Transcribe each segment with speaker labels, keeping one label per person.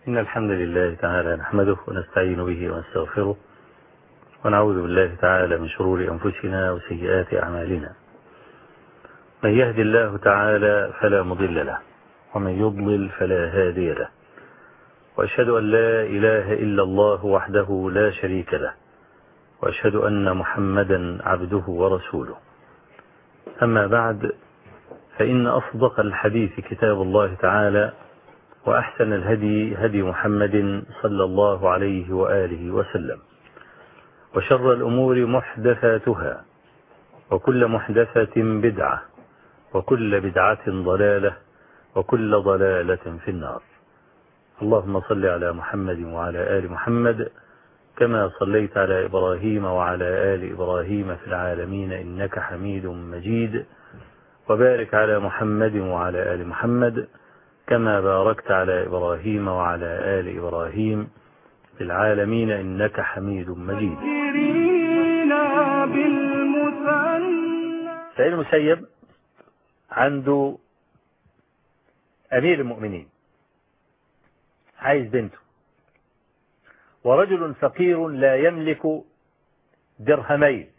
Speaker 1: إن الحمد لله تعالى نحمده ونستعين به ونستغفره ونعوذ بالله تعالى من شرور أنفسنا وسيئات أعمالنا. من يهد الله تعالى فلا مضل له ومن يضلل فلا هادي له، وأشهد أن لا إله إلا الله وحده لا شريك له، وأشهد أن محمدا عبده ورسوله. أما بعد، فإن أصدق الحديث كتاب الله تعالى، وأحسن الهدي هدي محمد صلى الله عليه وآله وسلم، وشر الأمور محدثاتها، وكل محدثة بدعة، وكل بدعة ضلالة، وكل ضلالة في النار. اللهم صل على محمد وعلى آل محمد كما صليت على إبراهيم وعلى آل إبراهيم في العالمين إنك حميد مجيد، وبارك على محمد وعلى آل محمد كما باركت على إبراهيم وعلى آل إبراهيم في العالمين إنك حميد مجيد. سعيد المسيب عنده أمير المؤمنين عايز بنته، ورجل فقير لا يملك درهمين،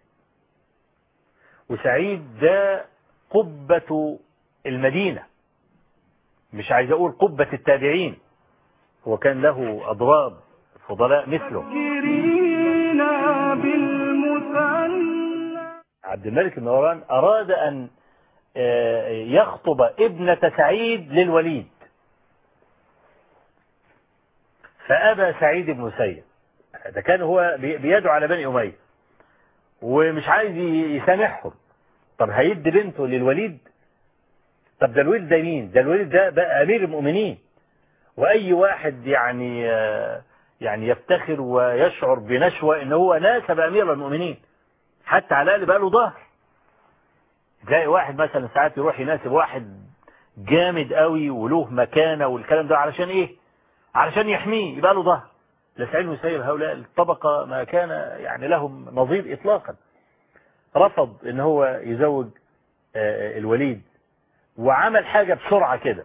Speaker 1: وسعيد ده قبة المدينة، مش عايز أقول قبة التابعين، هو كان له أضراب فضلاء مثله. عبد الملك بن مروان أراد أن يخطب ابنة سعيد للوليد، فأبى سعيد بن المسيب. ده كان هو بيدعو على بني أمية ومش عايز يسامحهم. طب هيدي بنته للوليد؟ طب ده الوليد ده مين؟ ده الوليد ده بقى أمير المؤمنين، وأي واحد يعني يفتخر ويشعر بنشوة إن هو ناسب أمير المؤمنين، حتى على الأقل بقى له ظهر. تلاقي واحد مثلا ساعات يروح يناسب واحد جامد قوي وله مكانة والكلام ده، علشان إيه؟ علشان يحميه، يبقى له ظهر. لسعيد المسيب هؤلاء الطبقة ما كان يعني لهم نظير إطلاقا. رفض إن هو يزوج الوليد، وعمل حاجة بسرعة كده.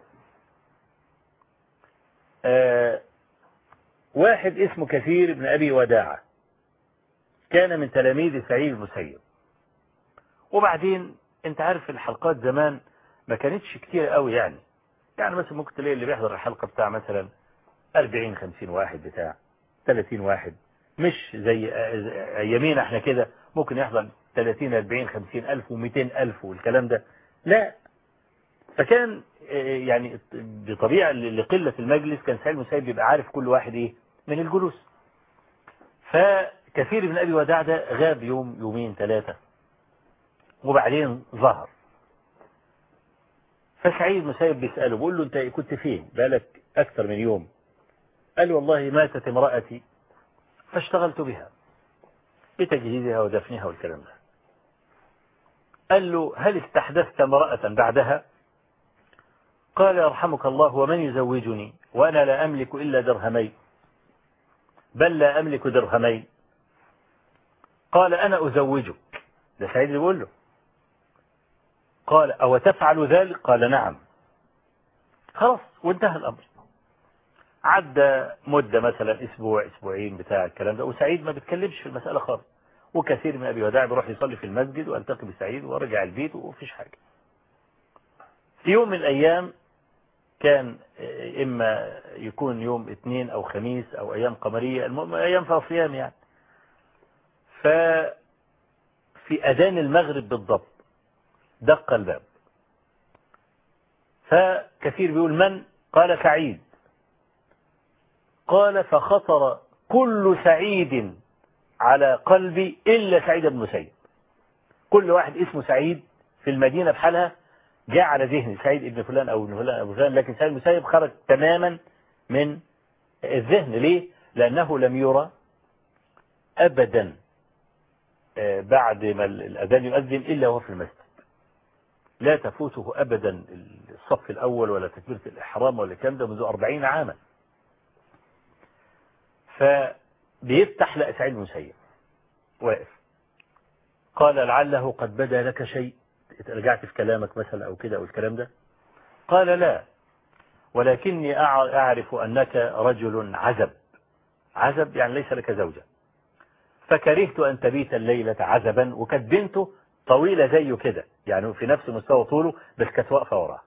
Speaker 1: واحد اسمه كثير بن أبي وداعة كان من تلاميذ سعيد المسيب. وبعدين انت عارف الحلقات زمان ما كانتش كتير قوي، يعني مثلا ممكن تلاقي اللي بيحضر الحلقة بتاع مثلا 40-50 واحد، بتاع 30 واحد، مش زي ايامينا احنا كده ممكن يحضر 30-40-50 ألف و200 ألف والكلام ده. لا، فكان يعني بطبيعة لقلة المجلس كان سعيد المسيب بيبقى عارف كل واحد ايه من الجلوس. فكثير من أبي وداع ده غاب يوم يومين ثلاثة، وبعدين ظهر. فسعيد المسيب بيسأله، بيقول له انت كنت فين بقالك أكثر من يوم؟ قال والله ماتت امرأتي فاشتغلت بها بتجهيزها ودفنها والكلام ده. قال له هل استحدثت امرأة بعدها؟ قال يرحمك الله، ومن يزوجني وأنا لا أملك إلا درهمين، بل لا أملك درهمين. قال أنا أزوجك. ده سعيد يقول له. قال أو تفعل ذلك؟ قال نعم. خلاص، وانتهى الأمر. عدى مدة مثلا أسبوع أسبوعين بتاع الكلام ده، وسعيد ما بيتكلمش في المسألة خالص. وكثير من أبي وداع بيروح يصلي في المسجد وألتقي بسعيد ورجع البيت ومفيش حاجة. في يوم من الأيام كان إما يكون يوم اثنين أو خميس أو أيام قمرية، المهم أيام في صيام يعني. ففي أذان المغرب بالضبط دق الباب، فكثير بيقول من؟ قال سعيد. قال فخطر كل سعيد على قلبي إلا سعيد بن المسيب. كل واحد اسمه سعيد في المدينة بحالها جاء على ذهني، سعيد ابن فلان أو ابن فلان أو فلان، لكن سعيد المسيب خرج تماما من الذهن. ليه؟ لأنه لم يرى أبدا بعد ما الأذان يؤذن إلا وهو في المسجد. لا تفوته أبدا الصف الأول ولا تكبيرة الإحرام ولا الكلام ده منذ 40 عاما. فبيفتح لقى سعيد المسيب واقف. قال لعله قد بدا لك شيء، رجعت في كلامك مثلا أو كده أو الكلام ده؟ قال لا، ولكني أعرف أنك رجل عزب. عزب يعني ليس لك زوجة، فكرهت أن تبيت الليلة عزبا. وكانت بنته طويلة زيه كده، يعني في نفس مستوى طوله، بس كانت واقفة وراه.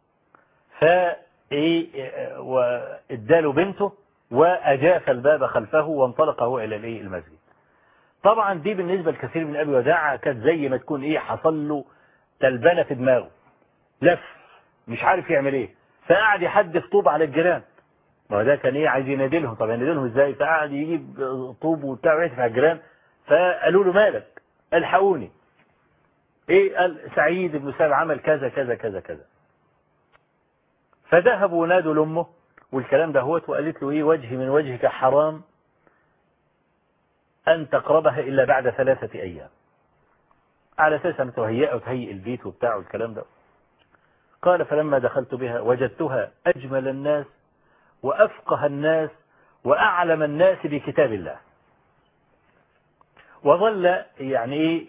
Speaker 1: واداله بنته وأجاف الباب خلفه وانطلق هو إلى المسجد. طبعا دي بالنسبة لكثير من أبي وداع كانت زي ما تكون حصل له تلبنة في دماغه، لف مش عارف يعمل ايه، فقعد يحدف طوب على الجيران. ما هو ده كان عايز ينادلهم. طب ينادلهم ازاي؟ فقعد يجيب طوب وبتاع ويحدف على الجيران. فقالوا له مالك؟ الحقوني. قال سعيد بن مسيب عمل كذا كذا كذا كذا. فذهبوا ونادوا لامه والكلام ده هوت، وقالت له وجهي من وجهك حرام أن تقربها إلا بعد 3 أيام، على أساس أن تهيئ وتهيئ البيت وبتاع والكلام ده. قال فلما دخلت بها وجدتها أجمل الناس وأفقه الناس وأعلم الناس بكتاب الله. وظل يعني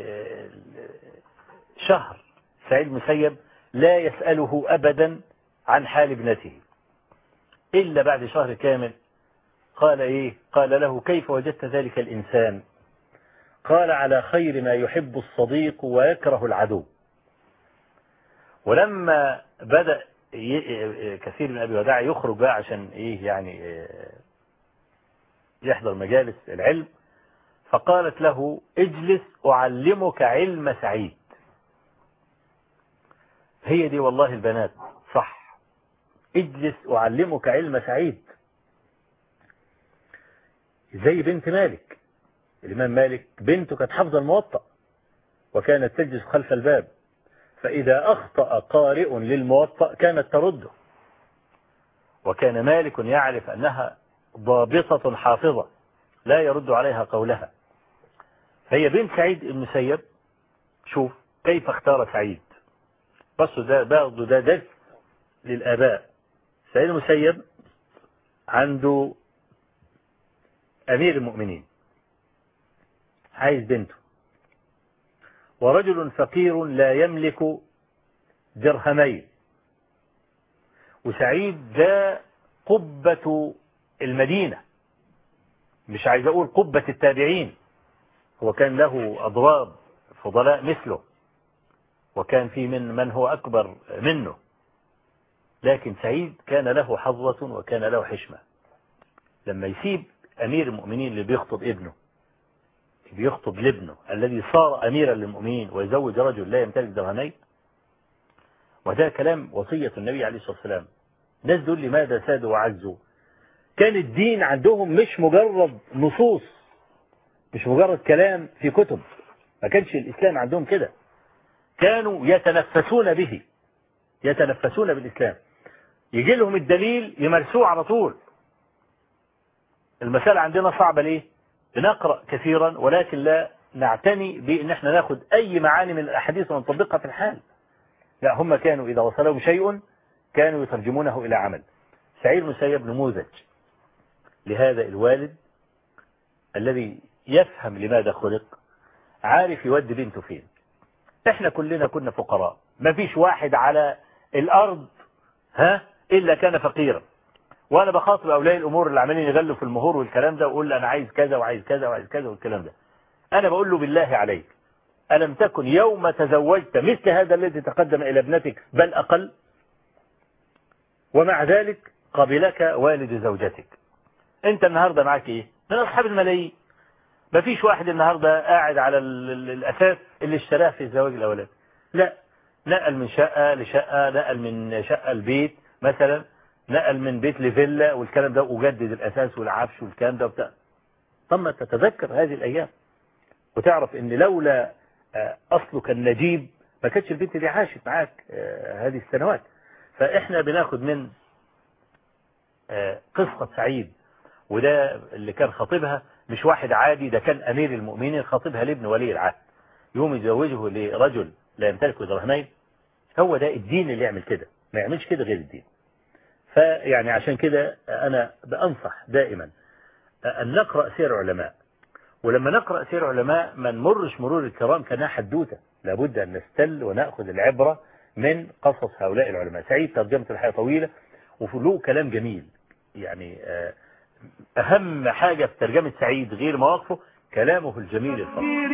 Speaker 1: شهر سعيد المسيب لا يسأله أبدا عن حال ابنته، إلا بعد شهر كامل قال قال له كيف وجدت ذلك الإنسان؟ قال على خير ما يحب الصديق ويكره العدو. ولما بدأ كثير من أبي وداع يخرج بقى عشان يعني يحضر مجالس العلم، فقالت له اجلس أعلمك علم سعيد. هي دي والله البنات صح، اجلس أعلمك علم سعيد. زي بنت مالك، الإمام مالك بنته كانت حافظة الموطأ وكانت تجلس خلف الباب، فإذا أخطأ قارئ للموطأ كانت ترده. وكان مالك يعرف أنها ضابطة حافظة لا يرد عليها قولها. فهي بنت سعيد المسيب. شوف كيف اختار سعيد، بس ده درس للآباء. سعيد المسيب عنده أمير المؤمنين عايز بنته، ورجل فقير لا يملك درهمين، وسعيد ده قبة المدينة، مش عايز أقول قبة التابعين، هو كان له أضراب فضلاء مثله، وكان في من هو أكبر منه، لكن سعيد كان له حظوة وكان له حشمة. لما يسيب أمير المؤمنين اللي بيخطب ابنه، بيخطب لابنه الذي صار أميرا للمؤمنين، ويزوج رجل لا يمتلك درهمين، وده كلام وصية النبي عليه الصلاة والسلام. ناس دول لماذا سادوا وعزوا؟ كان الدين عندهم مش مجرد نصوص، مش مجرد كلام في كتب، ما كانش الإسلام عندهم كده، كانوا يتنفسون به، يتنفسون بالإسلام، يجي لهم الدليل يمارسوه على طول. المسألة عندنا صعبة ليه؟ بنقرأ كثيرا ولكن لا نعتني بأن احنا ناخد أي معاني من الأحاديث ونطبقها في الحال. لا، هم كانوا إذا وصلهم شيء كانوا يترجمونه إلى عمل. سعيد المسيب نموذج لهذا الوالد الذي يفهم لماذا خلق، عارف يودي بنته فين. احنا كلنا كنا فقراء، ما فيش واحد على الأرض إلا كان فقيرا. وانا بخاطب اولياء الامور اللي عمالين يغلوا في المهور والكلام ده، واقول له انا عايز كذا وعايز كذا وعايز كذا والكلام ده، انا بقول له بالله عليك الم تكن يوم تزوجت مثل هذا الذي تقدم الى ابنتك بل اقل؟ ومع ذلك قبلك والد زوجتك. انت النهارده معاك ايه؟ من اصحاب الملايين. ما فيش واحد النهارده قاعد على الاساس اللي اشتراه في الزواج الاولاني، لا، نقل من شقه لشقه، نقل من شقه لبيت مثلا، نقل من بيت لفيلا والكلام ده، وجدد الأساس والعفش والكلام ده وبتاع. ثم تتذكر هذه الأيام وتعرف ان لولا أصلك النجيب ما كانتش البنت دي عاشت معاك هذه السنوات. فإحنا بناخد من قصة سعيد، وده اللي كان خطيبها مش واحد عادي، ده كان أمير المؤمنين خطيبها لابن ولي العهد، يوم يزوجه لرجل لا يمتلك درهمين. هو ده الدين اللي يعمل كده، ما يعملش كده غير الدين. فيعني عشان كده أنا بأنصح دائما أن نقرأ سير علماء، ولما نقرأ سير علماء ما نمرش مرور الكرام كأنها حدوتة، لابد أن نستل ونأخذ العبرة من قصص هؤلاء العلماء. سعيد ترجمة الحياة طويلة، وله كلام جميل. يعني أهم حاجة في ترجمة سعيد غير مواقفه كلامه الجميل الفصل.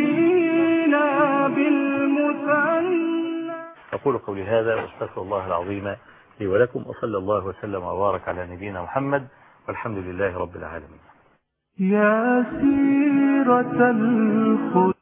Speaker 1: أقول قولي هذا واستغفر الله العظيم لي ولكم، وصلى الله وسلم وبارك على نبينا محمد، والحمد لله رب العالمين.
Speaker 2: يا سيرة الخلود